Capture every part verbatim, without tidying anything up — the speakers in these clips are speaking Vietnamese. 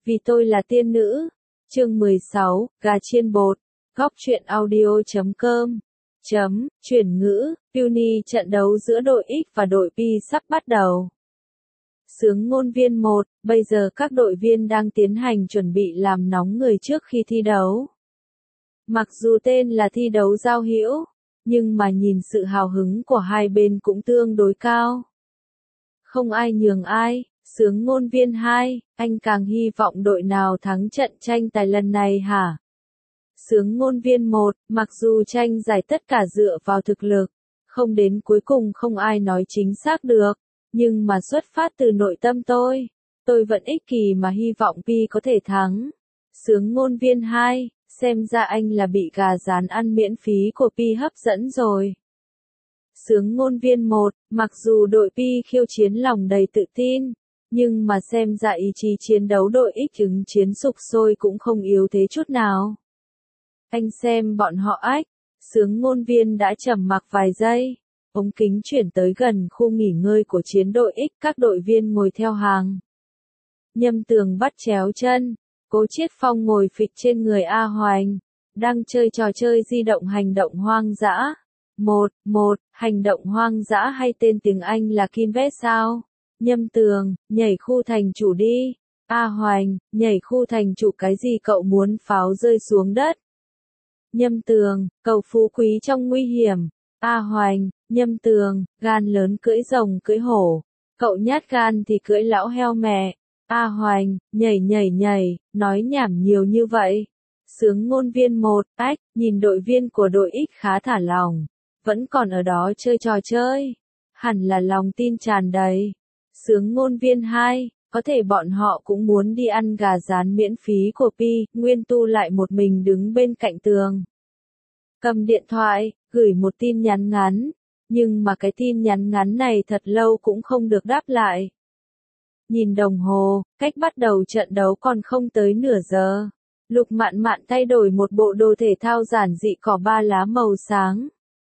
Vì tôi là tiên nữ. Chương mười sáu, gà chiên bột. Góc truyện audio chấm com. Chấm, chuyển ngữ, Puni trận đấu giữa đội X và đội Pi sắp bắt đầu. Sướng ngôn viên một, bây giờ các đội viên đang tiến hành chuẩn bị làm nóng người trước khi thi đấu. Mặc dù tên là thi đấu giao hữu, nhưng mà nhìn sự hào hứng của hai bên cũng tương đối cao. Không ai nhường ai. Sướng ngôn viên hai, anh càng hy vọng đội nào thắng trận tranh tài lần này hả? Sướng ngôn viên một, mặc dù tranh giải tất cả dựa vào thực lực, không đến cuối cùng không ai nói chính xác được, nhưng mà xuất phát từ nội tâm tôi, tôi vẫn ích kỷ mà hy vọng Pi có thể thắng. Sướng ngôn viên hai, xem ra anh là bị gà rán ăn miễn phí của Pi hấp dẫn rồi. Sướng ngôn viên một, mặc dù đội Pi khiêu chiến lòng đầy tự tin, nhưng mà xem ra ý chí chiến đấu đội X ứng chiến sục sôi cũng không yếu thế chút nào. Anh xem bọn họ ách, sướng ngôn viên đã trầm mặc vài giây, ống kính chuyển tới gần khu nghỉ ngơi của chiến đội X, các đội viên ngồi theo hàng. Nhâm Tường bắt chéo chân, Cố Chiết Phong ngồi phịch trên người A Hoành, đang chơi trò chơi di động hành động hoang dã. Một, một, hành động hoang dã hay tên tiếng Anh là Kinvet sao? Nhâm Tường, nhảy khu thành chủ đi. A Hoành, nhảy khu thành chủ cái gì cậu muốn pháo rơi xuống đất? Nhâm Tường, cầu phú quý trong nguy hiểm. A Hoành, Nhâm Tường, gan lớn cưỡi rồng cưỡi hổ. Cậu nhát gan thì cưỡi lão heo mẹ. A Hoành, nhảy nhảy nhảy, nói nhảm nhiều như vậy. Sướng ngôn viên một, ách, nhìn đội viên của đội X khá thả lòng. Vẫn còn ở đó chơi trò chơi. Hẳn là lòng tin tràn đầy. Sướng ngôn viên hai, có thể bọn họ cũng muốn đi ăn gà rán miễn phí của Pi, Nguyên Tu lại một mình đứng bên cạnh tường. Cầm điện thoại, gửi một tin nhắn ngắn, nhưng mà cái tin nhắn ngắn này thật lâu cũng không được đáp lại. Nhìn đồng hồ, cách bắt đầu trận đấu còn không tới nửa giờ. Lục Mạn Mạn thay đổi một bộ đồ thể thao giản dị cỏ ba lá màu sáng.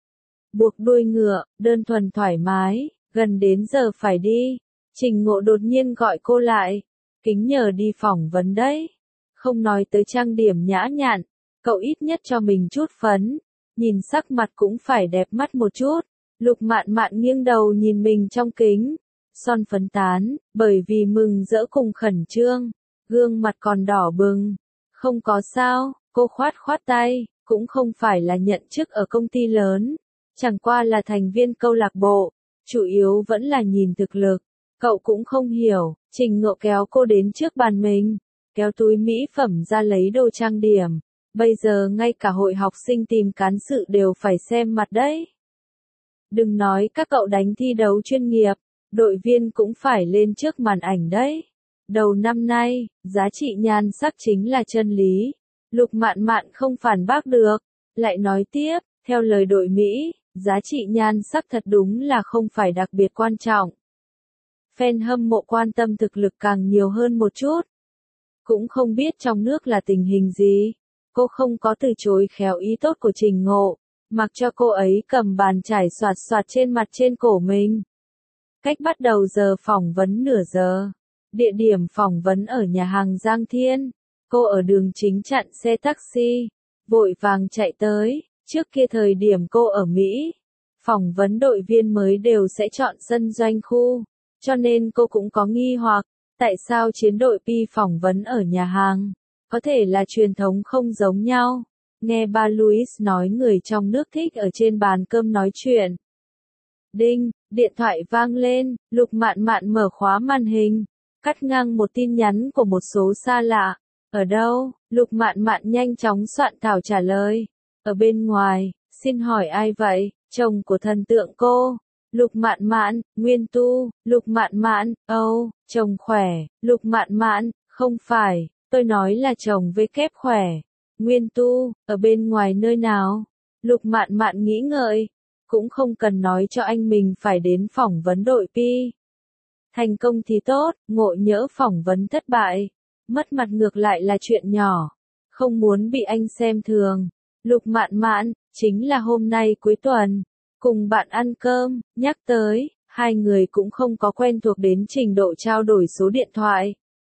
Buộc đuôi ngựa, đơn thuần thoải mái, gần đến giờ phải đi. Trình Ngộ đột nhiên gọi cô lại. Kính nhờ đi phỏng vấn đấy. Không nói tới trang điểm nhã nhặn, cậu ít nhất cho mình chút phấn. Nhìn sắc mặt cũng phải đẹp mắt một chút. Lục Mạn Mạn nghiêng đầu nhìn mình trong kính. Son phấn tán, bởi vì mừng rỡ cùng khẩn trương. Gương mặt còn đỏ bừng. Không có sao, cô khoát khoát tay, cũng không phải là nhận chức ở công ty lớn. Chẳng qua là thành viên câu lạc bộ. Chủ yếu vẫn là nhìn thực lực. Cậu cũng không hiểu, Trình Ngộ kéo cô đến trước bàn mình, kéo túi mỹ phẩm ra lấy đồ trang điểm. Bây giờ ngay cả hội học sinh tìm cán sự đều phải xem mặt đấy. Đừng nói các cậu đánh thi đấu chuyên nghiệp, đội viên cũng phải lên trước màn ảnh đấy. Đầu năm nay, giá trị nhan sắc chính là chân lý. Lục Mạn Mạn không phản bác được, lại nói tiếp, theo lời đội Mỹ, giá trị nhan sắc thật đúng là không phải đặc biệt quan trọng. Fan hâm mộ quan tâm thực lực càng nhiều hơn một chút. Cũng không biết trong nước là tình hình gì. Cô không có từ chối khéo ý tốt của Trình Ngộ, mặc cho cô ấy cầm bàn chải xoạt xoạt trên mặt trên cổ mình. Cách bắt đầu giờ phỏng vấn nửa giờ. Địa điểm phỏng vấn ở nhà hàng Giang Thiên. Cô ở đường chính chặn xe taxi, vội vàng chạy tới. Trước kia thời điểm cô ở Mỹ, phỏng vấn đội viên mới đều sẽ chọn sân doanh khu. Cho nên cô cũng có nghi hoặc, tại sao chiến đội Pi phỏng vấn ở nhà hàng? Có thể là truyền thống không giống nhau. Nghe ba Louis nói người trong nước thích ở trên bàn cơm nói chuyện. Đinh, điện thoại vang lên, Lục Mạn Mạn mở khóa màn hình, cắt ngang một tin nhắn của một số xa lạ. Ở đâu? Lục Mạn Mạn nhanh chóng soạn thảo trả lời. Ở bên ngoài, xin hỏi ai vậy? Chồng của thần tượng cô. Lục Mạn Mạn, Nguyên Tu, Lục Mạn Mạn, âu, oh, chồng khỏe, Lục Mạn Mạn, không phải, tôi nói là chồng với kép khỏe. Nguyên Tu, ở bên ngoài nơi nào? Lục Mạn Mạn nghĩ ngợi, cũng không cần nói cho anh mình phải đến phỏng vấn đội Pi. Thành công thì tốt, ngộ nhỡ phỏng vấn thất bại, mất mặt ngược lại là chuyện nhỏ, không muốn bị anh xem thường. Lục Mạn Mạn, chính là hôm nay cuối tuần. Cùng bạn ăn cơm, nhắc tới, hai người cũng không có quen thuộc đến trình độ trao đổi số điện thoại.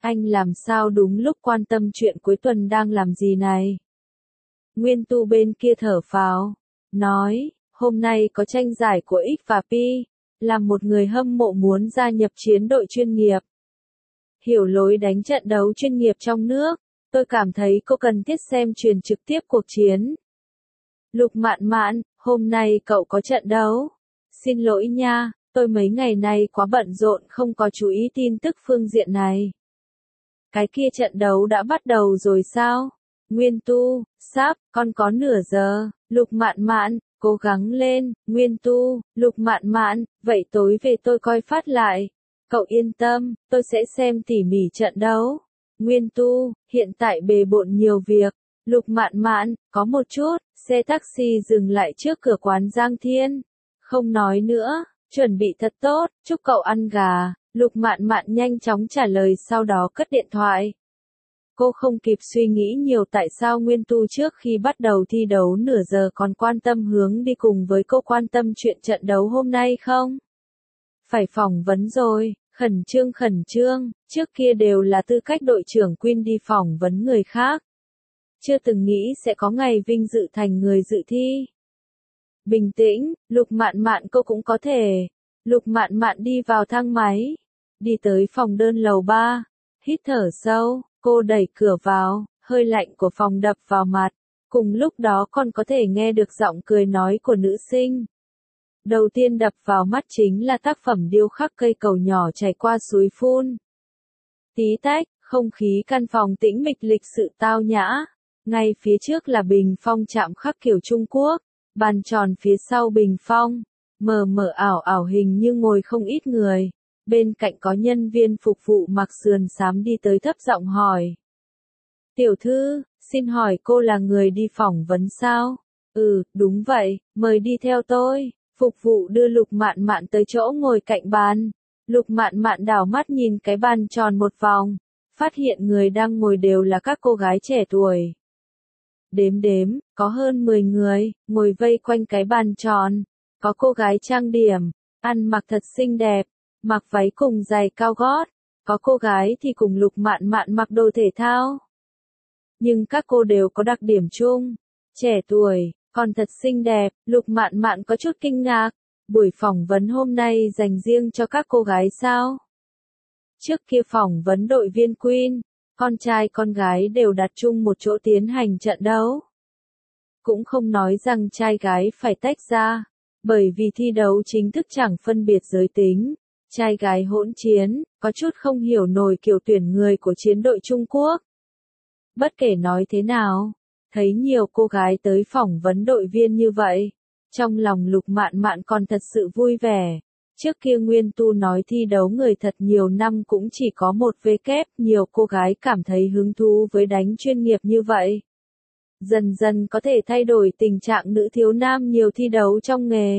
Anh làm sao đúng lúc quan tâm chuyện cuối tuần đang làm gì này? Nguyên Tu bên kia thở phào, nói, hôm nay có tranh giải của X và Pi, làm một người hâm mộ muốn gia nhập chiến đội chuyên nghiệp. Hiểu lối đánh trận đấu chuyên nghiệp trong nước, tôi cảm thấy cô cần thiết xem truyền trực tiếp cuộc chiến. Lục Mạn Mạn, hôm nay cậu có trận đấu? Xin lỗi nha, tôi mấy ngày nay quá bận rộn không có chú ý tin tức phương diện này. Cái kia trận đấu đã bắt đầu rồi sao? Nguyên Tu, sắp, con có nửa giờ. Lục Mạn Mạn, cố gắng lên. Nguyên Tu, Lục Mạn Mạn, vậy tối về tôi coi phát lại. Cậu yên tâm, tôi sẽ xem tỉ mỉ trận đấu. Nguyên Tu, hiện tại bề bộn nhiều việc. Lục Mạn Mạn, có một chút. Xe taxi dừng lại trước cửa quán Giang Thiên. Không nói nữa, chuẩn bị thật tốt, chúc cậu ăn gà. Lục Mạn Mạn nhanh chóng trả lời sau đó cất điện thoại. Cô không kịp suy nghĩ nhiều tại sao Nguyên Tu trước khi bắt đầu thi đấu nửa giờ còn quan tâm hướng đi cùng với cô quan tâm chuyện trận đấu hôm nay không? Phải phỏng vấn rồi, khẩn trương khẩn trương, trước kia đều là tư cách đội trưởng Queen đi phỏng vấn người khác. Chưa từng nghĩ sẽ có ngày vinh dự thành người dự thi. Bình tĩnh, Lục Mạn Mạn cô cũng có thể. Lục Mạn Mạn đi vào thang máy. Đi tới phòng đơn lầu ba. Hít thở sâu, cô đẩy cửa vào, hơi lạnh của phòng đập vào mặt. Cùng lúc đó còn có thể nghe được giọng cười nói của nữ sinh. Đầu tiên đập vào mắt chính là tác phẩm điêu khắc cây cầu nhỏ chảy qua suối phun. Tí tách, không khí căn phòng tĩnh mịch lịch sự tao nhã. Ngay phía trước là bình phong chạm khắc kiểu Trung Quốc, bàn tròn phía sau bình phong, mờ mờ ảo ảo hình như ngồi không ít người. Bên cạnh có nhân viên phục vụ mặc sườn xám đi tới thấp giọng hỏi. Tiểu thư, xin hỏi cô là người đi phỏng vấn sao? Ừ, đúng vậy, mời đi theo tôi. Phục vụ đưa Lục Mạn Mạn tới chỗ ngồi cạnh bàn. Lục Mạn Mạn đảo mắt nhìn cái bàn tròn một vòng, phát hiện người đang ngồi đều là các cô gái trẻ tuổi. Đếm đếm, có hơn mười người, ngồi vây quanh cái bàn tròn. Có cô gái trang điểm, ăn mặc thật xinh đẹp, mặc váy cùng giày cao gót. Có cô gái thì cùng Lục Mạn Mạn mặc đồ thể thao. Nhưng các cô đều có đặc điểm chung. Trẻ tuổi, còn thật xinh đẹp. Lục Mạn Mạn có chút kinh ngạc. Buổi phỏng vấn hôm nay dành riêng cho các cô gái sao? Trước kia phỏng vấn đội viên Queen, con trai con gái đều đặt chung một chỗ tiến hành trận đấu. Cũng không nói rằng trai gái phải tách ra, bởi vì thi đấu chính thức chẳng phân biệt giới tính, trai gái hỗn chiến, có chút không hiểu nổi kiểu tuyển người của chiến đội Trung Quốc. Bất kể nói thế nào, thấy nhiều cô gái tới phỏng vấn đội viên như vậy, trong lòng Lục Mạn Mạn còn thật sự vui vẻ. Trước kia Nguyên Tu nói thi đấu người thật nhiều năm cũng chỉ có một vê kép, nhiều cô gái cảm thấy hứng thú với đánh chuyên nghiệp như vậy. Dần dần có thể thay đổi tình trạng nữ thiếu nam nhiều thi đấu trong nghề.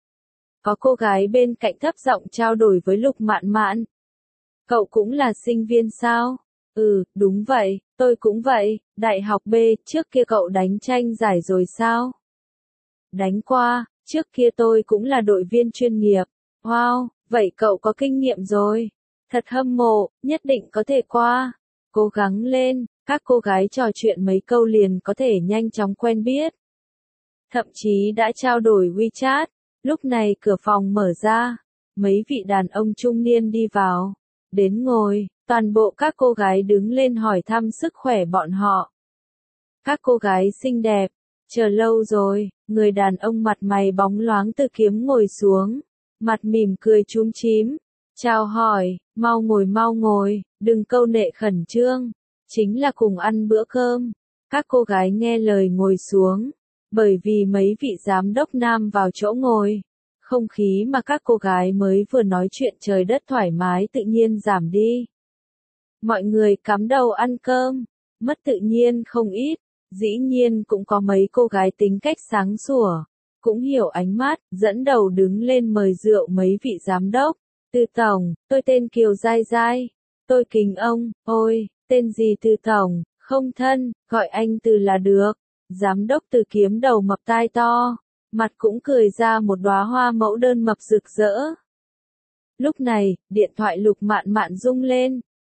Có cô gái bên cạnh thấp giọng trao đổi với Lục Mạn Mạn. Cậu cũng là sinh viên sao? Ừ, đúng vậy, tôi cũng vậy, đại học B, trước kia cậu đánh tranh giải rồi sao? Đánh qua, trước kia tôi cũng là đội viên chuyên nghiệp. Wow, vậy cậu có kinh nghiệm rồi. Thật hâm mộ, nhất định có thể qua. Cố gắng lên, các cô gái trò chuyện mấy câu liền có thể nhanh chóng quen biết. Thậm chí đã trao đổi WeChat. Lúc này cửa phòng mở ra. Mấy vị đàn ông trung niên đi vào. Đến ngồi, toàn bộ các cô gái đứng lên hỏi thăm sức khỏe bọn họ. Các cô gái xinh đẹp, chờ lâu rồi, người đàn ông mặt mày bóng loáng từ kiếm ngồi xuống. Mặt mỉm cười chúm chím, chào hỏi, mau ngồi mau ngồi, đừng câu nệ khẩn trương, chính là cùng ăn bữa cơm. Các cô gái nghe lời ngồi xuống, bởi vì mấy vị giám đốc nam vào chỗ ngồi. Không khí mà các cô gái mới vừa nói chuyện trời đất thoải mái tự nhiên giảm đi. Mọi người cắm đầu ăn cơm, mất tự nhiên không ít, dĩ nhiên cũng có mấy cô gái tính cách sáng sủa. Cũng hiểu ánh mắt, dẫn đầu đứng lên mời rượu mấy vị giám đốc. Từ tổng, tôi tên Kiều Giai Giai. Tôi kính ông, ôi, tên gì Từ tổng, không thân, gọi anh Từ là được. Giám đốc Từ kiếm đầu mập tai to, mặt cũng cười ra một đóa hoa mẫu đơn mập rực rỡ. Lúc này, điện thoại Lục Mạn Mạn rung lên.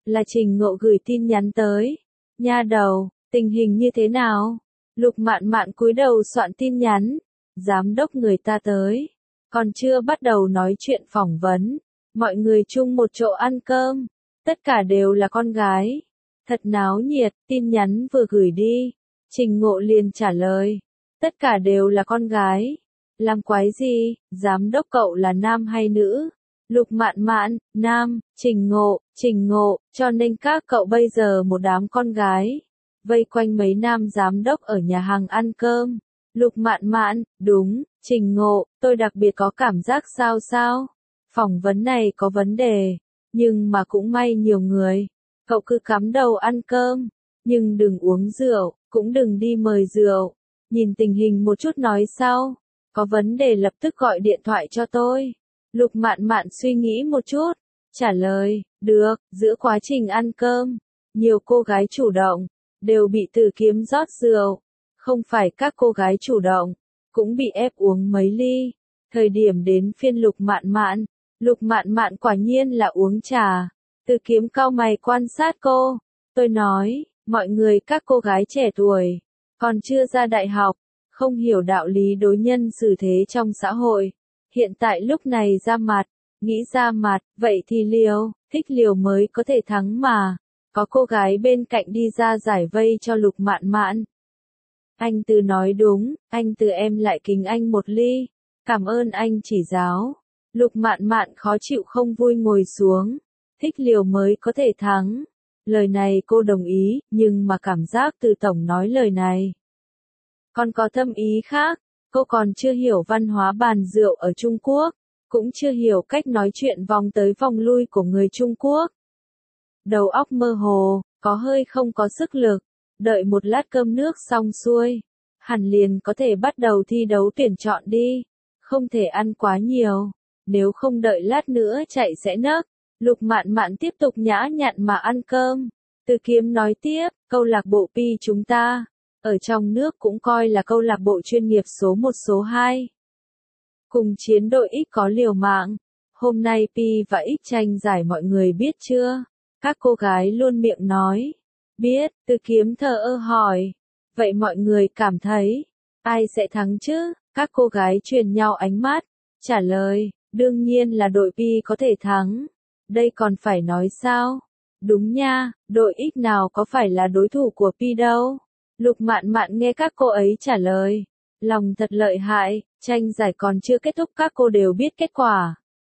Là Trình Ngộ gửi tin nhắn tới. Nha đầu, tình hình như thế nào? Lục Mạn Mạn cúi đầu soạn tin nhắn. Giám đốc người ta tới. Còn chưa bắt đầu nói chuyện phỏng vấn. Mọi người chung một chỗ ăn cơm. Tất cả đều là con gái. Thật náo nhiệt, tin nhắn vừa gửi đi. Trình Ngộ liền trả lời. Tất cả đều là con gái. Làm quái gì, giám đốc cậu là nam hay nữ? Lục Mạn Mạn, nam. Trình Ngộ, Trình Ngộ, cho nên các cậu bây giờ một đám con gái. Vây quanh mấy nam giám đốc ở nhà hàng ăn cơm. Lục Mạn Mạn, đúng. Trình Ngộ, tôi đặc biệt có cảm giác sao sao? Phỏng vấn này có vấn đề. Nhưng mà cũng may nhiều người. Cậu cứ cắm đầu ăn cơm. Nhưng đừng uống rượu, cũng đừng đi mời rượu. Nhìn tình hình một chút nói sau. Có vấn đề lập tức gọi điện thoại cho tôi. Lục Mạn Mạn suy nghĩ một chút. Trả lời, được, giữa quá trình ăn cơm. Nhiều cô gái chủ động. Đều bị Từ Kiếm rót rượu. Không phải các cô gái chủ động. Cũng bị ép uống mấy ly. Thời điểm đến phiên Lục Mạn Mạn. Lục Mạn Mạn quả nhiên là uống trà. Từ Kiếm cau mày quan sát cô. Tôi nói, mọi người các cô gái trẻ tuổi. Còn chưa ra đại học. Không hiểu đạo lý đối nhân xử thế trong xã hội. Hiện tại lúc này ra mặt. Nghĩ ra mặt, vậy thì liều. Thích liều mới có thể thắng mà. Có cô gái bên cạnh đi ra giải vây cho Lục Mạn Mạn. Anh Từ nói đúng, anh Từ em lại kính anh một ly. Cảm ơn anh chỉ giáo. Lục Mạn Mạn khó chịu không vui ngồi xuống. Thích liều mới có thể thắng. Lời này cô đồng ý, nhưng mà cảm giác Từ tổng nói lời này. Còn có thâm ý khác, cô còn chưa hiểu văn hóa bàn rượu ở Trung Quốc. Cũng chưa hiểu cách nói chuyện vòng tới vòng lui của người Trung Quốc. Đầu óc mơ hồ, có hơi không có sức lực. Đợi một lát cơm nước xong xuôi. Hẳn liền có thể bắt đầu thi đấu tuyển chọn đi. Không thể ăn quá nhiều. Nếu không đợi lát nữa chạy sẽ nấc. Lục Mạn Mạn tiếp tục nhã nhặn mà ăn cơm. Từ Kiếm nói tiếp, câu lạc bộ Pi chúng ta. Ở trong nước cũng coi là câu lạc bộ chuyên nghiệp số một số hai. Cùng chiến đội X có liều mạng. Hôm nay Pi và X tranh giải mọi người biết chưa? Các cô gái luôn miệng nói. Biết, Từ Kiếm thờ ơ hỏi. Vậy mọi người cảm thấy, ai sẽ thắng chứ? Các cô gái truyền nhau ánh mắt. Trả lời, đương nhiên là đội Pi có thể thắng. Đây còn phải nói sao? Đúng nha, đội X nào có phải là đối thủ của Pi đâu. Lục Mạn Mạn nghe các cô ấy trả lời. Lòng thật lợi hại, tranh giải còn chưa kết thúc các cô đều biết kết quả.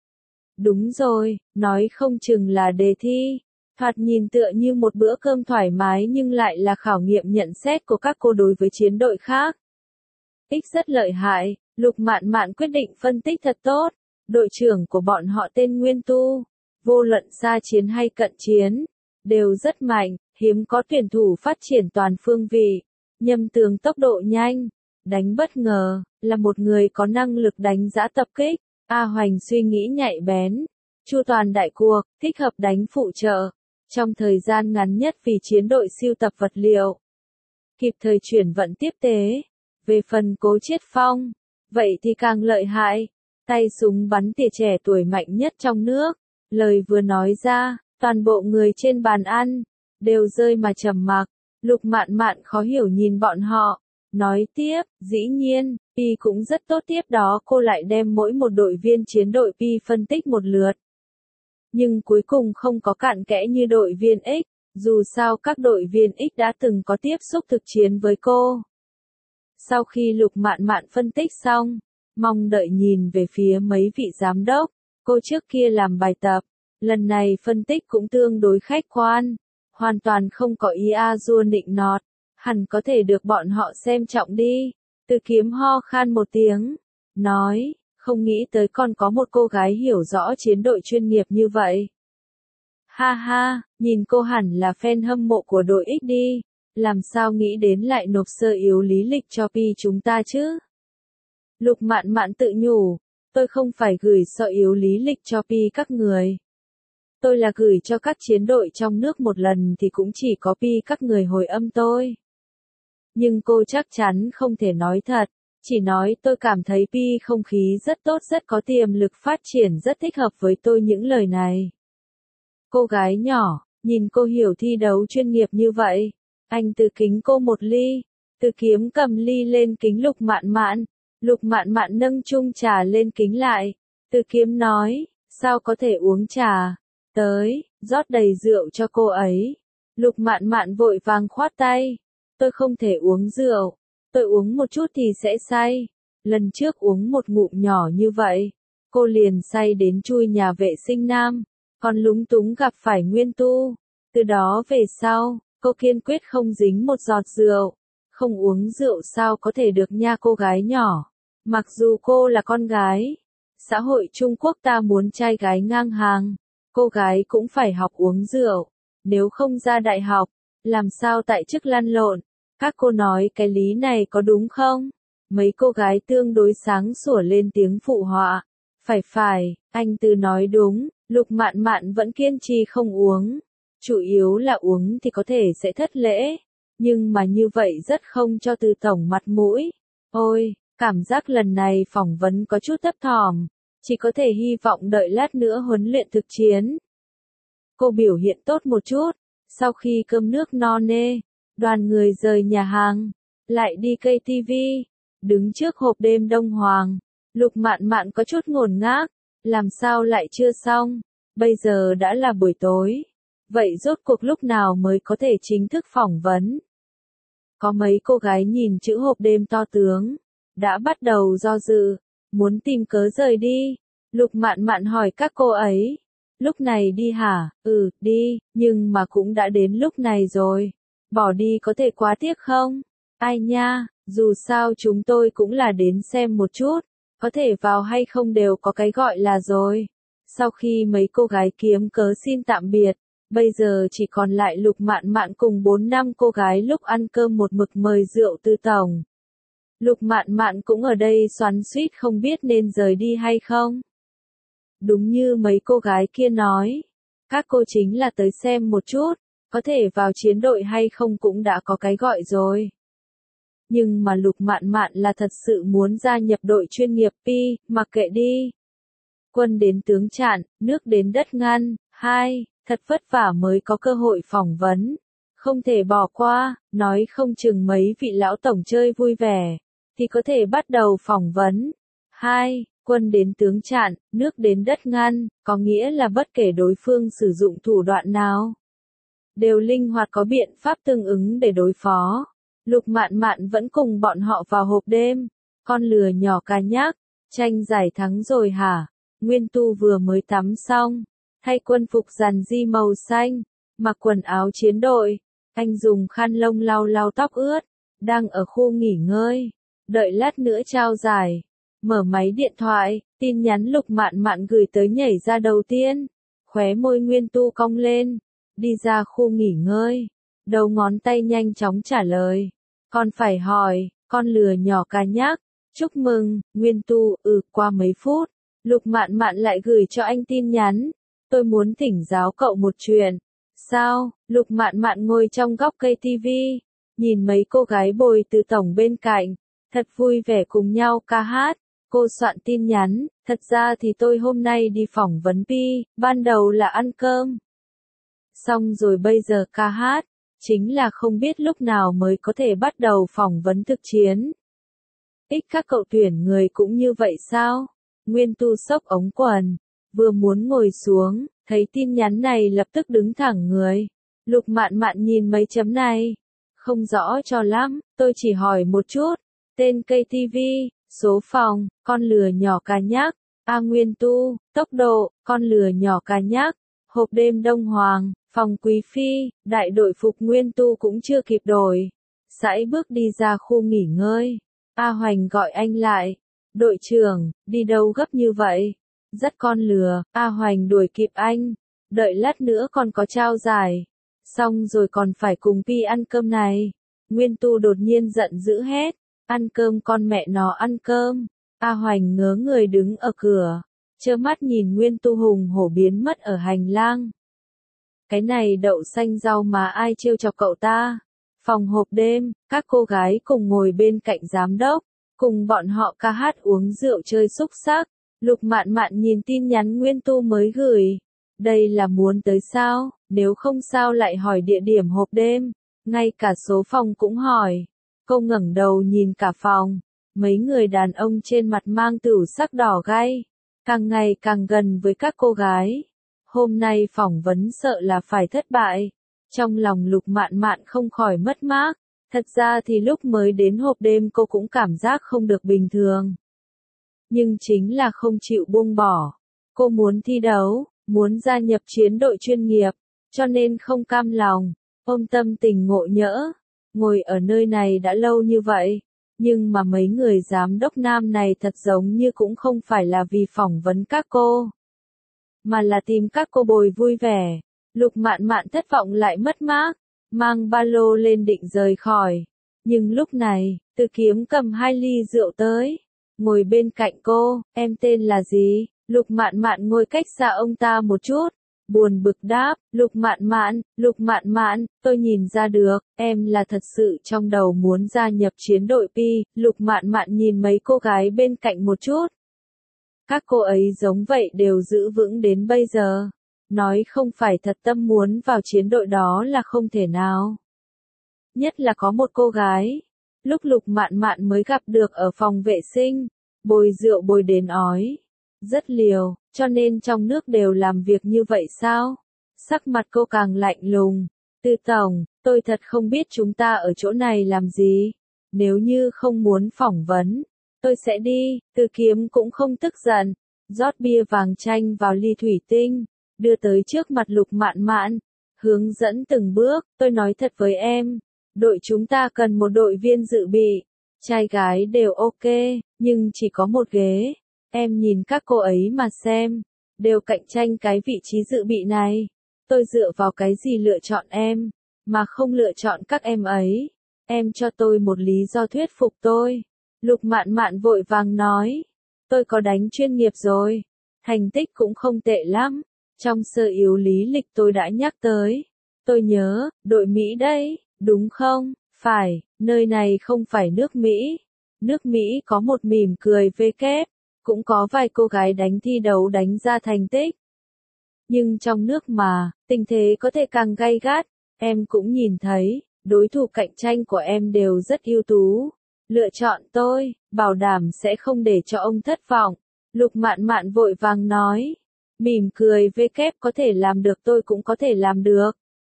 Đúng rồi, nói không chừng là đề thi. Thoạt nhìn tựa như một bữa cơm thoải mái nhưng lại là khảo nghiệm nhận xét của các cô đối với chiến đội khác. X rất lợi hại, Lục Mạn Mạn quyết định phân tích thật tốt. Đội trưởng của bọn họ tên Nguyên Tu. Vô luận xa chiến hay cận chiến. Đều rất mạnh, hiếm có tuyển thủ phát triển toàn phương vị. Nhâm Tường tốc độ nhanh. Đánh bất ngờ, là một người có năng lực đánh giã tập kích. A Hoành suy nghĩ nhạy bén. Chu Toàn đại cuộc, thích hợp đánh phụ trợ. Trong thời gian ngắn nhất vì chiến đội siêu tập vật liệu. Kịp thời chuyển vận tiếp tế. Về phần Cố Chiết Phong, vậy thì càng lợi hại. Tay súng bắn tỉa trẻ tuổi mạnh nhất trong nước. Lời vừa nói ra, toàn bộ người trên bàn ăn, đều rơi mà trầm mặc. Lục Mạn Mạn khó hiểu nhìn bọn họ. Nói tiếp, dĩ nhiên, Pi cũng rất tốt tiếp đó cô lại đem mỗi một đội viên chiến đội Pi phân tích một lượt. Nhưng cuối cùng không có cặn kẽ như đội viên X, dù sao các đội viên X đã từng có tiếp xúc thực chiến với cô. Sau khi Lục Mạn Mạn phân tích xong, mong đợi nhìn về phía mấy vị giám đốc, cô trước kia làm bài tập, lần này phân tích cũng tương đối khách quan, hoàn toàn không có ý a dua nịnh nọt, hẳn có thể được bọn họ xem trọng đi. Từ Kiếm ho khan một tiếng, nói, không nghĩ tới còn có một cô gái hiểu rõ chiến đội chuyên nghiệp như vậy. Ha ha, nhìn cô hẳn là fan hâm mộ của đội X đi, làm sao nghĩ đến lại nộp sơ yếu lý lịch cho Pi chúng ta chứ? Lục Mạn Mạn tự nhủ, tôi không phải gửi sơ yếu lý lịch cho Pi các người. Tôi là gửi cho các chiến đội trong nước một lần thì cũng chỉ có Pi các người hồi âm tôi. Nhưng cô chắc chắn không thể nói thật, chỉ nói tôi cảm thấy Pi không khí rất tốt rất có tiềm lực phát triển rất thích hợp với tôi những lời này. Cô gái nhỏ, Nhìn cô Hiểu thi đấu chuyên nghiệp như vậy, anh Từ kính cô một ly. Từ Kiếm cầm ly lên kính Lục Mạn Mạn, Lục Mạn Mạn nâng chung trà lên kính lại. Từ Kiếm nói, sao có thể uống trà? Tới, rót đầy rượu cho cô ấy. Lục Mạn Mạn vội vàng khoát tay. Tôi không thể uống rượu, tôi uống một chút thì sẽ say. Lần trước uống một ngụm nhỏ như vậy, cô liền say đến chui nhà vệ sinh nam, còn lúng túng gặp phải Nguyên Tu. Từ đó về sau, cô kiên quyết không dính một giọt rượu. Không uống rượu sao có thể được nha cô gái nhỏ. Mặc dù cô là con gái, xã hội Trung Quốc ta muốn trai gái ngang hàng, cô gái cũng phải học uống rượu. Nếu không ra đại học, làm sao tại chức lăn lộn? Các cô nói cái lý này có đúng không? Mấy cô gái tương đối sáng sủa lên tiếng phụ họa. Phải phải, anh Từ nói đúng, Lục Mạn Mạn vẫn kiên trì không uống. Chủ yếu là uống thì có thể sẽ thất lễ. Nhưng mà như vậy rất không cho Từ tổng mặt mũi. Ôi, cảm giác lần này phỏng vấn có chút thấp thỏm. Chỉ có thể hy vọng đợi lát nữa huấn luyện thực chiến. Cô biểu hiện tốt một chút. Sau khi cơm nước no nê, đoàn người rời nhà hàng, lại đi cây tivi, đứng trước hộp đêm Đông Hoàng. Lục Mạn Mạn có chút ngổn ngang, làm sao lại chưa xong, bây giờ đã là buổi tối. Vậy rốt cuộc lúc nào mới có thể chính thức phỏng vấn? Có mấy cô gái nhìn chữ hộp đêm to tướng, đã bắt đầu do dự, muốn tìm cớ rời đi. Lục Mạn Mạn hỏi các cô ấy, lúc này đi hả? Ừ, đi, nhưng mà cũng đã đến lúc này rồi. Bỏ đi có thể quá tiếc không? Ai nha, dù sao chúng tôi cũng là đến xem một chút, có thể vào hay không đều có cái gọi là rồi. Sau khi mấy cô gái kiếm cớ xin tạm biệt, bây giờ chỉ còn lại Lục Mạn Mạn cùng bốn năm cô gái lúc ăn cơm một mực mời rượu Từ tổng. Lục Mạn Mạn cũng ở đây xoắn xuýt không biết nên rời đi hay không. Đúng như mấy cô gái kia nói, các cô chính là tới xem một chút, có thể vào chiến đội hay không cũng đã có cái gọi rồi. Nhưng mà Lục Mạn Mạn là thật sự muốn gia nhập đội chuyên nghiệp Pi, mặc kệ đi. Quân đến tướng chặn, nước đến đất ngăn, hai, thật vất vả mới có cơ hội phỏng vấn. Không thể bỏ qua, nói không chừng mấy vị lão tổng chơi vui vẻ, thì có thể bắt đầu phỏng vấn. Hai, quân đến tướng chặn, nước đến đất ngăn, có nghĩa là bất kể đối phương sử dụng thủ đoạn nào, đều linh hoạt có biện pháp tương ứng để đối phó. Lục Mạn Mạn vẫn cùng bọn họ vào hộp đêm. Con lừa nhỏ ca nhác, tranh giải thắng rồi hả? Nguyên Tu vừa mới tắm xong, thay quân phục giản di màu xanh, mặc quần áo chiến đội. Anh dùng khăn lông lau lau tóc ướt, đang ở khu nghỉ ngơi, đợi lát nữa trao giải. Mở máy điện thoại, tin nhắn Lục Mạn Mạn gửi tới nhảy ra đầu tiên. Khóe môi Nguyên Tu cong lên, đi ra khu nghỉ ngơi. Đầu ngón tay nhanh chóng trả lời. Còn phải hỏi, con lừa nhỏ ca nhác. Chúc mừng, Nguyên Tu, ừ, qua mấy phút. Lục Mạn Mạn lại gửi cho anh tin nhắn. Tôi muốn thỉnh giáo cậu một chuyện. Sao? Lục Mạn Mạn ngồi trong góc cây tivi, nhìn mấy cô gái bồi Từ tổng bên cạnh, thật vui vẻ cùng nhau ca hát. Cô soạn tin nhắn, thật ra thì tôi hôm nay đi phỏng vấn Pi, ban đầu là ăn cơm. Xong rồi bây giờ ca hát, chính là không biết lúc nào mới có thể bắt đầu phỏng vấn thực chiến. Ích các cậu tuyển người cũng như vậy sao? Nguyên Tu xốc ống quần, vừa muốn ngồi xuống, thấy tin nhắn này lập tức đứng thẳng người. Lục Mạn Mạn nhìn mấy chấm này, không rõ cho lắm, tôi chỉ hỏi một chút. Tên cây tivi, số phòng, con lừa nhỏ ca nhác, A Nguyên Tu, tốc độ, con lừa nhỏ ca nhác, hộp đêm Đông Hoàng, phòng quý phi, đại đội phục Nguyên Tu cũng chưa kịp đổi. Sải bước đi ra khu nghỉ ngơi. A Hoành gọi anh lại. Đội trưởng, đi đâu gấp như vậy? Rất con lừa, A Hoành đuổi kịp anh. Đợi lát nữa còn có trao giải. Xong rồi còn phải cùng Pi ăn cơm này. Nguyên Tu đột nhiên giận dữ hét. Ăn cơm con mẹ nó ăn cơm. A Hoành ngớ người đứng ở cửa, trơ mắt nhìn Nguyên Tu hùng hổ biến mất ở hành lang. Cái này đậu xanh rau mà ai trêu chọc cậu ta? Phòng hộp đêm, các cô gái cùng ngồi bên cạnh giám đốc, cùng bọn họ ca hát uống rượu chơi xúc xắc. Lục Mạn Mạn nhìn tin nhắn Nguyên Tu mới gửi, Đây là muốn tới sao, nếu không sao lại hỏi địa điểm hộp đêm, ngay cả số phòng cũng hỏi. Cô ngẩng đầu nhìn cả phòng, mấy người đàn ông trên mặt mang tửu sắc đỏ gay, càng ngày càng gần với các cô gái. Hôm nay phỏng vấn sợ là phải thất bại. Trong lòng Lục Mạn Mạn không khỏi mất mát. Thật ra thì lúc mới đến hộp đêm cô cũng cảm giác không được bình thường. Nhưng chính là không chịu buông bỏ. Cô muốn thi đấu, muốn gia nhập chiến đội chuyên nghiệp, cho nên không cam lòng, ôm tâm tình ngộ nhỡ. Ngồi ở nơi này đã lâu như vậy, nhưng mà mấy người giám đốc nam này thật giống như cũng không phải là vì phỏng vấn các cô, mà là tìm các cô bồi vui vẻ. Lục Mạn Mạn thất vọng lại mất mát, mang ba lô lên định rời khỏi. Nhưng lúc này, Từ Kiếm cầm hai ly rượu tới, ngồi bên cạnh cô. Em tên là gì? Lục Mạn Mạn ngồi cách xa ông ta một chút, buồn bực đáp. Lục Mạn Mạn, Lục Mạn Mạn, tôi nhìn ra được, em là thật sự trong đầu muốn gia nhập chiến đội Pi. Lục Mạn Mạn nhìn mấy cô gái bên cạnh một chút. Các cô ấy giống vậy đều giữ vững đến bây giờ. Nói không phải thật tâm muốn vào chiến đội đó là không thể nào. Nhất là có một cô gái, lúc Lục Mạn Mạn mới gặp được ở phòng vệ sinh, bồi rượu bồi đến ói. Rất liều, cho nên trong nước đều làm việc như vậy sao? Sắc mặt cô càng lạnh lùng. Từ tổng, tôi thật không biết chúng ta ở chỗ này làm gì. Nếu như không muốn phỏng vấn, tôi sẽ đi. Từ Kiếm cũng không tức giận, rót bia vàng chanh vào ly thủy tinh, đưa tới trước mặt Lục Mạn Mạn, hướng dẫn từng bước. Tôi nói thật với em, đội chúng ta cần một đội viên dự bị, trai gái đều ok, nhưng chỉ có một ghế. Em nhìn các cô ấy mà xem, đều cạnh tranh cái vị trí dự bị này. Tôi dựa vào cái gì lựa chọn em, mà không lựa chọn các em ấy? Em cho tôi một lý do thuyết phục tôi. Lục Mạn Mạn vội vàng nói, tôi có đánh chuyên nghiệp rồi, thành tích cũng không tệ lắm. Trong sơ yếu lý lịch tôi đã nhắc tới. Tôi nhớ, đội Mỹ đấy, đúng không? Phải, nơi này không phải nước Mỹ. Nước Mỹ có một mỉm cười vê kép, cũng có vài cô gái đánh thi đấu đánh ra thành tích. Nhưng trong nước mà, tình thế có thể càng gay gắt. Em cũng nhìn thấy, đối thủ cạnh tranh của em đều rất ưu tú. Lựa chọn tôi, bảo đảm sẽ không để cho ông thất vọng. Lục Mạn Mạn vội vàng nói. Mỉm cười vê kép có thể làm được tôi cũng có thể làm được.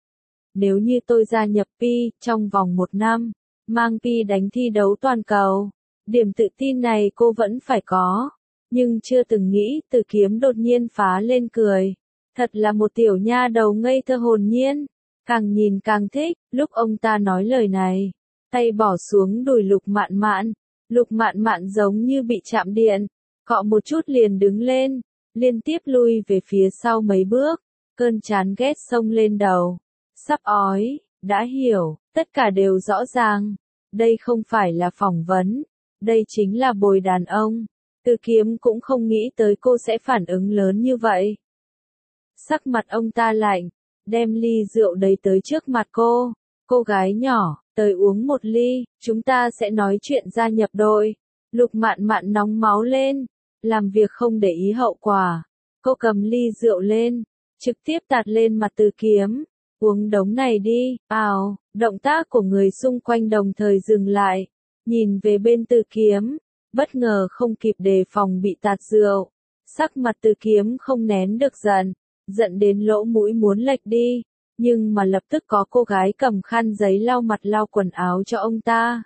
Nếu như tôi gia nhập Pi, trong vòng một năm, mang Pi đánh thi đấu toàn cầu, điểm tự tin này cô vẫn phải có. Nhưng chưa từng nghĩ, Từ Kiếm đột nhiên phá lên cười. Thật là một tiểu nha đầu ngây thơ hồn nhiên. Càng nhìn càng thích. Lúc ông ta nói lời này, tay bỏ xuống đùi Lục Mạn Mạn. Lục Mạn Mạn giống như bị chạm điện, cọ một chút liền đứng lên, liên tiếp lui về phía sau mấy bước. Cơn chán ghét xông lên đầu, sắp ói. Đã hiểu, tất cả đều rõ ràng. Đây không phải là phỏng vấn, đây chính là bồi đàn ông. Từ Kiếm cũng không nghĩ tới cô sẽ phản ứng lớn như vậy. Sắc mặt ông ta lạnh, đem ly rượu đấy tới trước mặt cô. Cô gái nhỏ, tới uống một ly, chúng ta sẽ nói chuyện gia nhập đội. Lục Mạn Mạn nóng máu lên, làm việc không để ý hậu quả. Cô cầm ly rượu lên, trực tiếp tạt lên mặt Từ Kiếm. Uống đống này đi. Ào, động tác của người xung quanh đồng thời dừng lại, nhìn về bên Từ Kiếm. Bất ngờ không kịp đề phòng bị tạt rượu. Sắc mặt Từ Kiếm không nén được giận, giận đến lỗ mũi muốn lệch đi. Nhưng mà lập tức có cô gái cầm khăn giấy lau mặt lau quần áo cho ông ta.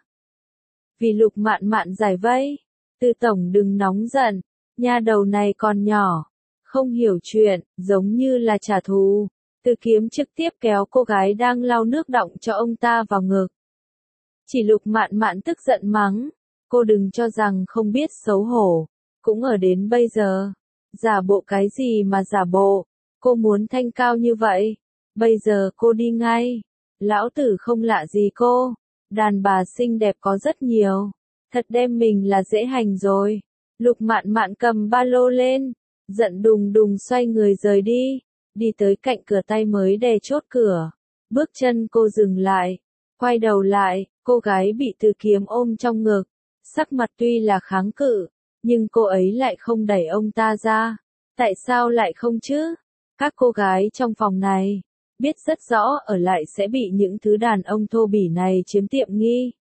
Vì Lục Mạn Mạn giải vây. Từ tổng đừng nóng giận, nha đầu này còn nhỏ, không hiểu chuyện, giống như là trả thù. Từ Kiếm trực tiếp kéo cô gái đang lau nước đọng cho ông ta vào ngực. Chỉ Lục Mạn Mạn tức giận mắng. Cô đừng cho rằng không biết xấu hổ, cũng ở đến bây giờ. Giả bộ cái gì mà giả bộ, cô muốn thanh cao như vậy. Bây giờ cô đi ngay. Lão tử không lạ gì cô, đàn bà xinh đẹp có rất nhiều. Thật đem mình là dễ hành rồi. Lục Mạn Mạn cầm ba lô lên, giận đùng đùng xoay người rời đi. Đi tới cạnh cửa tay mới đè chốt cửa. Bước chân cô dừng lại, quay đầu lại, cô gái bị Từ Kiếm ôm trong ngực. Sắc mặt tuy là kháng cự, nhưng cô ấy lại không đẩy ông ta ra. Tại sao lại không chứ? Các cô gái trong phòng này, biết rất rõ ở lại sẽ bị những thứ đàn ông thô bỉ này chiếm tiện nghi.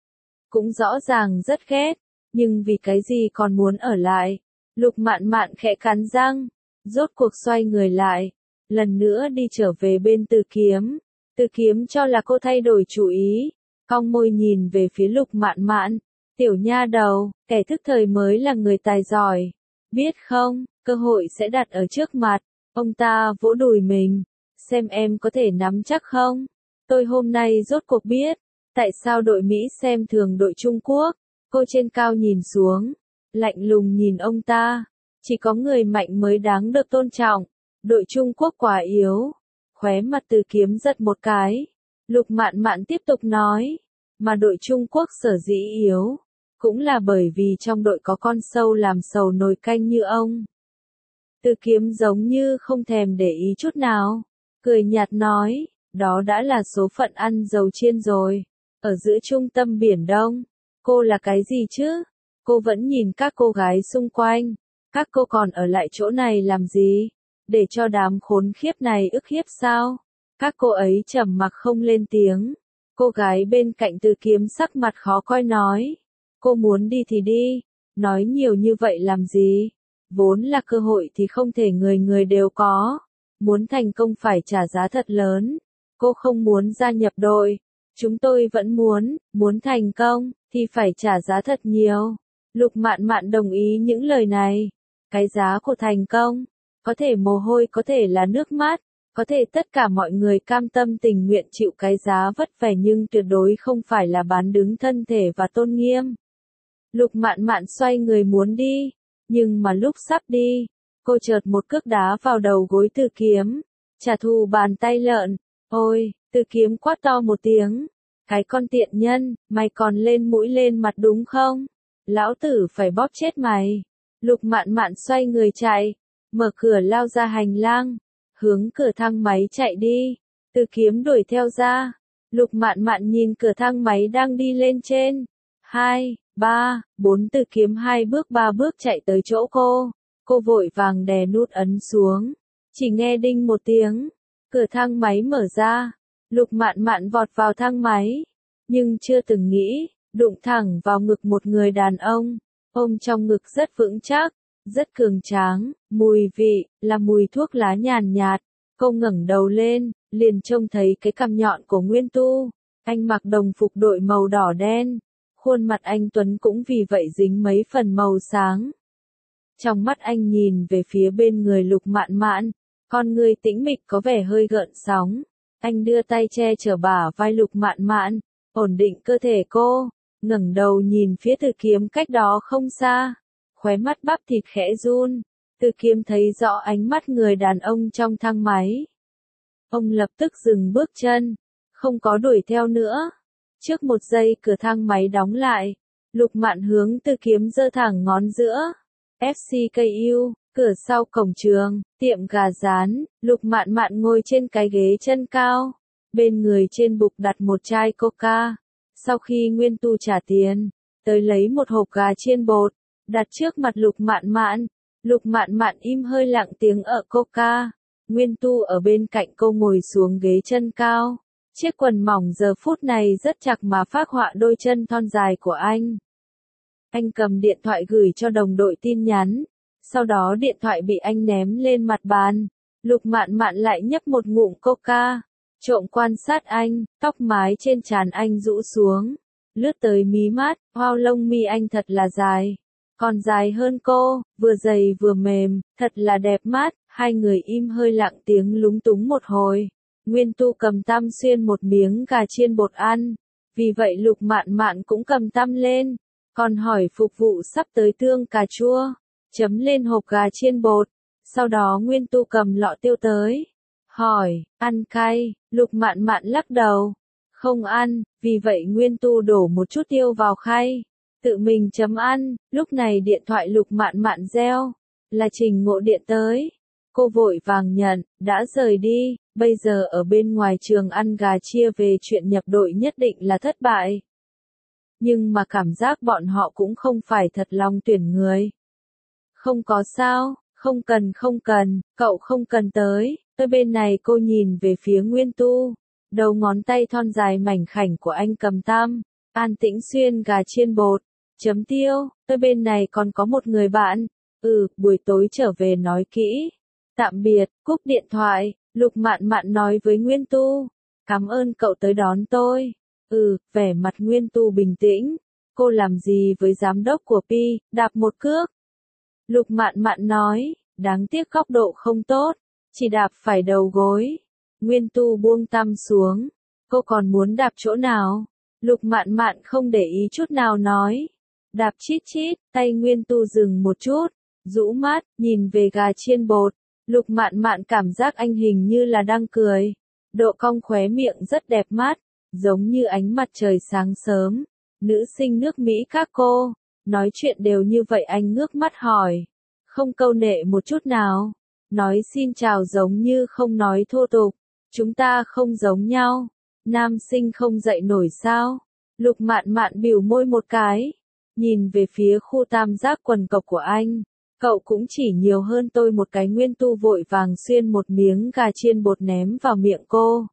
Cũng rõ ràng rất ghét, nhưng vì cái gì còn muốn ở lại. Lục Mạn Mạn khẽ cắn răng, rốt cuộc xoay người lại, lần nữa đi trở về bên Từ Kiếm. Từ Kiếm cho là cô thay đổi chủ ý, cong môi nhìn về phía Lục Mạn Mạn, tiểu nha đầu, kẻ thức thời mới là người tài giỏi, biết không, cơ hội sẽ đặt ở trước mặt. Ông ta vỗ đùi mình, xem em có thể nắm chắc không? Tôi hôm nay rốt cuộc biết, tại sao đội Mỹ xem thường đội Trung Quốc. Cô trên cao nhìn xuống, lạnh lùng nhìn ông ta, chỉ có người mạnh mới đáng được tôn trọng, đội Trung Quốc quá yếu. Khóe mặt Từ Kiếm giật một cái, Lục Mạn Mạn tiếp tục nói, mà đội Trung Quốc sở dĩ yếu, cũng là bởi vì trong đội có con sâu làm sầu nồi canh như ông. Từ Kiếm giống như không thèm để ý chút nào, cười nhạt nói, đó đã là số phận ăn dầu chiên rồi, ở giữa trung tâm Biển Đông, cô là cái gì chứ? Cô vẫn nhìn các cô gái xung quanh, các cô còn ở lại chỗ này làm gì? Để cho đám khốn khiếp này ức hiếp sao? Các cô ấy trầm mặc không lên tiếng. Cô gái bên cạnh Từ Kiếm sắc mặt khó coi nói, cô muốn đi thì đi, nói nhiều như vậy làm gì? Vốn là cơ hội thì không thể người người đều có, muốn thành công phải trả giá thật lớn. Cô không muốn gia nhập đội, chúng tôi vẫn muốn, muốn thành công, thì phải trả giá thật nhiều. Lục Mạn Mạn đồng ý những lời này. Cái giá của thành công, có thể mồ hôi, có thể là nước mắt, có thể tất cả mọi người cam tâm tình nguyện chịu cái giá vất vả, nhưng tuyệt đối không phải là bán đứng thân thể và tôn nghiêm. Lục Mạn Mạn xoay người muốn đi, nhưng mà lúc sắp đi, cô chợt một cước đá vào đầu gối Từ Kiếm, trả thù bàn tay lợn. Ôi, Từ Kiếm quát to một tiếng, cái con tiện nhân, mày còn lên mũi lên mặt đúng không? Lão tử phải bóp chết mày. Lục Mạn Mạn xoay người chạy, mở cửa lao ra hành lang, hướng cửa thang máy chạy đi. Từ Kiếm đuổi theo ra. Lục Mạn Mạn nhìn cửa thang máy đang đi lên trên. Hai, ba, bốn, Từ Kiếm hai bước ba bước chạy tới chỗ cô. Cô vội vàng đè nút ấn xuống. Chỉ nghe đinh một tiếng, cửa thang máy mở ra. Lục Mạn Mạn vọt vào thang máy, nhưng chưa từng nghĩ, đụng thẳng vào ngực một người đàn ông. Ôm trong ngực rất vững chắc, rất cường tráng, mùi vị, là mùi thuốc lá nhàn nhạt. Cô ngẩng đầu lên, liền trông thấy cái cằm nhọn của Nguyên Tu. Anh mặc đồng phục đội màu đỏ đen, khuôn mặt anh tuấn cũng vì vậy dính mấy phần màu sáng. Trong mắt anh nhìn về phía bên người Lục Mạn Mạn, con người tĩnh mịch có vẻ hơi gợn sóng. Anh đưa tay che chở bả vai Lục Mạn Mạn, ổn định cơ thể cô, ngẩng đầu nhìn phía Từ Kiếm cách đó không xa, khóe mắt bắp thịt khẽ run. Từ Kiếm thấy rõ ánh mắt người đàn ông trong thang máy. Ông lập tức dừng bước chân, không có đuổi theo nữa. Trước một giây cửa thang máy đóng lại, Lục Mạn hướng Từ Kiếm giơ thẳng ngón giữa. ép xê ca u, cửa sau cổng trường, tiệm gà rán. Lục Mạn Mạn ngồi trên cái ghế chân cao, bên người trên bục đặt một chai coca. Sau khi Nguyên Tu trả tiền, tới lấy một hộp gà chiên bột, đặt trước mặt Lục Mạn Mạn. Lục Mạn Mạn im hơi lặng tiếng ở coca. Nguyên Tu ở bên cạnh cô ngồi xuống ghế chân cao. Chiếc quần mỏng giờ phút này rất chặt mà phác họa đôi chân thon dài của anh. Anh cầm điện thoại gửi cho đồng đội tin nhắn, sau đó điện thoại bị anh ném lên mặt bàn. Lục Mạn Mạn lại nhấp một ngụm coca, trộm quan sát anh, tóc mái trên trán anh rũ xuống, lướt tới mí mắt, wow, lông mi anh thật là dài, còn dài hơn cô, vừa dày vừa mềm, thật là đẹp mắt. Hai người im hơi lặng tiếng lúng túng một hồi. Nguyên Tu cầm tăm xuyên một miếng gà chiên bột ăn, vì vậy Lục Mạn Mạn cũng cầm tăm lên, còn hỏi phục vụ sắp tới tương cà chua, chấm lên hộp gà chiên bột. Sau đó Nguyên Tu cầm lọ tiêu tới, hỏi, ăn cay? Lục Mạn Mạn lắc đầu, không ăn, vì vậy Nguyên Tu đổ một chút tiêu vào khay, tự mình chấm ăn. Lúc này điện thoại Lục Mạn Mạn reo, là Trình Ngộ điện tới. Cô vội vàng nhận, đã rời đi, bây giờ ở bên ngoài trường ăn gà chia về chuyện nhập đội nhất định là thất bại. Nhưng mà cảm giác bọn họ cũng không phải thật lòng tuyển người. Không có sao, Không cần không cần, cậu không cần tới, tôi bên này. Cô nhìn về phía Nguyên Tu, đầu ngón tay thon dài mảnh khảnh của anh cầm tam, an tĩnh xuyên gà chiên bột, chấm tiêu, tôi bên này còn có một người bạn, ừ, buổi tối trở về nói kỹ. Tạm biệt, cúp điện thoại, Lục Mạn Mạn nói với Nguyên Tu, cảm ơn cậu tới đón tôi. Ừ, vẻ mặt Nguyên Tu bình tĩnh, cô làm gì với giám đốc của Pi, đạp một cước. Lục Mạn Mạn nói, đáng tiếc góc độ không tốt, chỉ đạp phải đầu gối. Nguyên Tu buông tăm xuống, cô còn muốn đạp chỗ nào? Lục Mạn Mạn không để ý chút nào nói, đạp chít chít. Tay Nguyên Tu dừng một chút, rũ mắt, nhìn về gà chiên bột. Lục Mạn Mạn cảm giác anh hình như là đang cười, độ cong khóe miệng rất đẹp mắt, giống như ánh mặt trời sáng sớm. Nữ sinh nước Mỹ các cô, nói chuyện đều như vậy. Anh ngước mắt hỏi, không câu nệ một chút nào, nói xin chào giống như không nói thô tục. Chúng ta không giống nhau, nam sinh không dậy nổi sao? Lục Mạn Mạn bĩu môi một cái, nhìn về phía khu tam giác quần cộc của anh. Cậu cũng chỉ nhiều hơn tôi một cái. Nguyên Tu vội vàng xuyên một miếng gà chiên bột ném vào miệng cô.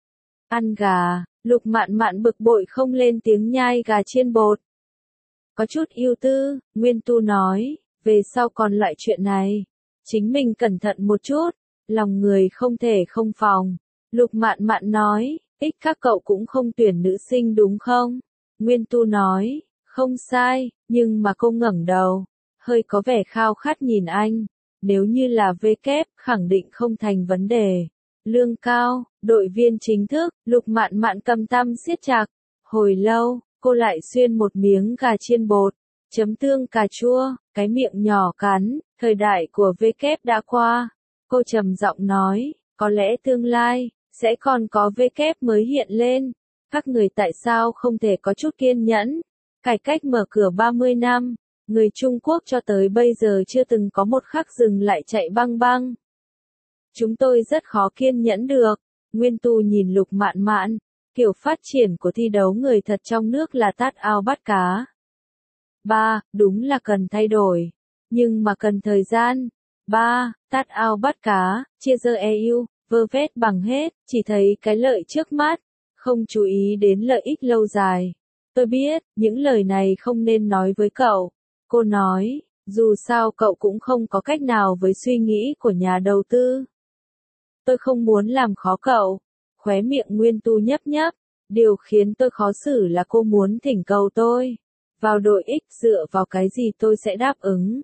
Ăn gà, Lục Mạn Mạn bực bội không lên tiếng nhai gà chiên bột. Có chút ưu tư, Nguyên Tu nói, về sau còn loại chuyện này, chính mình cẩn thận một chút, lòng người không thể không phòng. Lục Mạn Mạn nói, ích các cậu cũng không tuyển nữ sinh đúng không? Nguyên Tu nói, không sai, nhưng mà cô ngẩng đầu, hơi có vẻ khao khát nhìn anh. Nếu như là vê kép, khẳng định không thành vấn đề. Lương cao, đội viên chính thức, Lục Mạn Mạn cầm tăm siết chặt. Hồi lâu, cô lại xuyên một miếng gà chiên bột, chấm tương cà chua, cái miệng nhỏ cắn. Thời đại của vê kép đã qua. Cô trầm giọng nói, có lẽ tương lai sẽ còn có vê kép mới hiện lên. Các người tại sao không thể có chút kiên nhẫn? Cải cách mở cửa ba mươi năm, người Trung Quốc cho tới bây giờ chưa từng có một khắc dừng lại chạy băng băng. Chúng tôi rất khó kiên nhẫn được. Nguyên Tu nhìn Lục Mạn Mạn, kiểu phát triển của thi đấu người thật trong nước là tát ao bắt cá. Ba, đúng là cần thay đổi, nhưng mà cần thời gian. Ba, tát ao bắt cá, chia dơ e u, vơ vét bằng hết, chỉ thấy cái lợi trước mắt, không chú ý đến lợi ích lâu dài. Tôi biết, những lời này không nên nói với cậu. Cô nói, dù sao cậu cũng không có cách nào với suy nghĩ của nhà đầu tư. Tôi không muốn làm khó cậu. Khóe miệng Nguyên Tu nhấp nhấp. Điều khiến tôi khó xử là cô muốn thỉnh cầu tôi vào đội X, dựa vào cái gì tôi sẽ đáp ứng.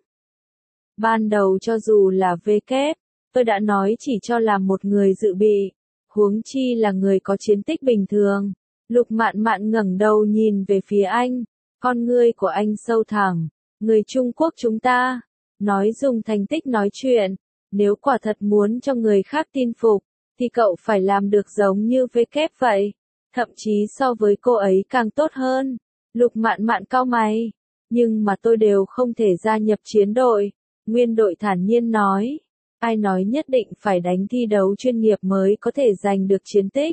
Ban đầu cho dù là vê kép, tôi đã nói chỉ cho làm một người dự bị, huống chi là người có chiến tích bình thường. Lục Mạn Mạn ngẩng đầu nhìn về phía anh, con ngươi của anh sâu thẳm. Người Trung Quốc chúng ta, nói dùng thành tích nói chuyện, nếu quả thật muốn cho người khác tin phục, thì cậu phải làm được giống như vê kép vậy, thậm chí so với cô ấy càng tốt hơn. Lục Mạn Mạn cau mày, nhưng mà tôi đều không thể gia nhập chiến đội. Nguyên đội thản nhiên nói, ai nói nhất định phải đánh thi đấu chuyên nghiệp mới có thể giành được chiến tích.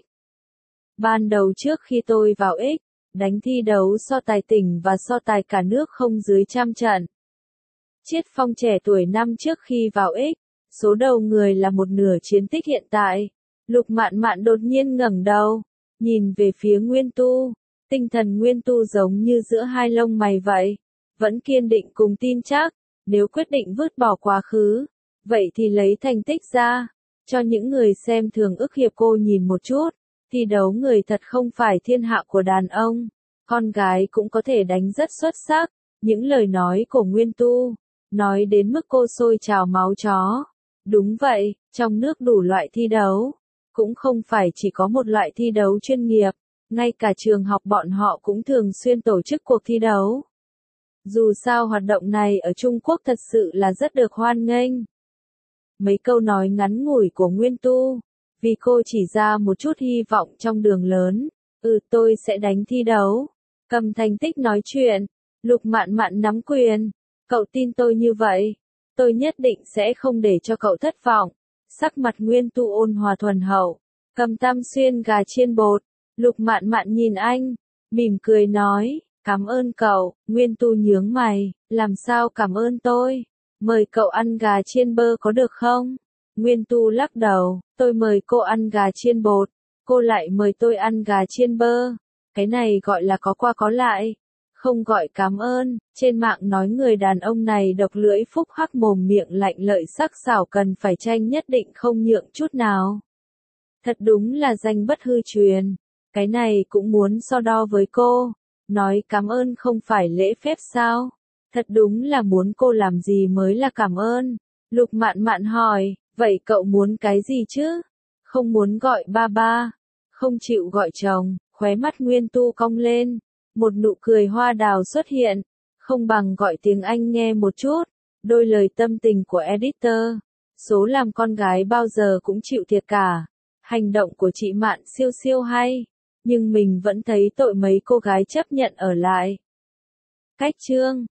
Ban đầu trước khi tôi vào X, đánh thi đấu so tài tỉnh và so tài cả nước không dưới trăm trận. Chiết Phong trẻ tuổi năm trước khi vào X, số đầu người là một nửa chiến tích hiện tại. Lục Mạn Mạn đột nhiên ngẩng đầu, nhìn về phía Nguyên Tu. Tinh thần Nguyên Tu giống như giữa hai lông mày vậy, vẫn kiên định cùng tin chắc. Nếu quyết định vứt bỏ quá khứ, vậy thì lấy thành tích ra, cho những người xem thường ức hiệp cô nhìn một chút. Thi đấu người thật không phải thiên hạ của đàn ông, con gái cũng có thể đánh rất xuất sắc. Những lời nói của Nguyên Tu, nói đến mức cô sôi trào máu chó. Đúng vậy, trong nước đủ loại thi đấu, cũng không phải chỉ có một loại thi đấu chuyên nghiệp, ngay cả trường học bọn họ cũng thường xuyên tổ chức cuộc thi đấu. Dù sao hoạt động này ở Trung Quốc thật sự là rất được hoan nghênh. Mấy câu nói ngắn ngủi của Nguyên Tu, vì cô chỉ ra một chút hy vọng trong đường lớn. Ừ, tôi sẽ đánh thi đấu, cầm thành tích nói chuyện. Lục Mạn Mạn nắm quyền, cậu tin tôi như vậy, tôi nhất định sẽ không để cho cậu thất vọng. Sắc mặt Nguyên Tu ôn hòa thuần hậu, cầm tam xuyên gà chiên bột. Lục Mạn Mạn nhìn anh, mỉm cười nói, cảm ơn cậu. Nguyên Tu nhướng mày, làm sao cảm ơn tôi? Mời cậu ăn gà chiên bơ có được không? Nguyên Tu lắc đầu, tôi mời cô ăn gà chiên bột, cô lại mời tôi ăn gà chiên bơ. Cái này gọi là có qua có lại, không gọi cảm ơn. Trên mạng nói người đàn ông này độc lưỡi phúc hắc mồm miệng lạnh lợi sắc sảo cần phải tranh nhất định không nhượng chút nào. Thật đúng là danh bất hư truyền. Cái này cũng muốn so đo với cô. Nói cảm ơn không phải lễ phép sao? Thật đúng là muốn cô làm gì mới là cảm ơn. Lục Mạn Mạn hỏi, vậy cậu muốn cái gì chứ? Không muốn gọi ba ba, không chịu gọi chồng, khóe mắt Nguyên Tu cong lên. Một nụ cười hoa đào xuất hiện, không bằng gọi tiếng Anh nghe một chút. Đôi lời tâm tình của editor. Số làm con gái bao giờ cũng chịu thiệt cả. Hành động của chị Mạn siêu siêu hay, nhưng mình vẫn thấy tội mấy cô gái chấp nhận ở lại. Cách chương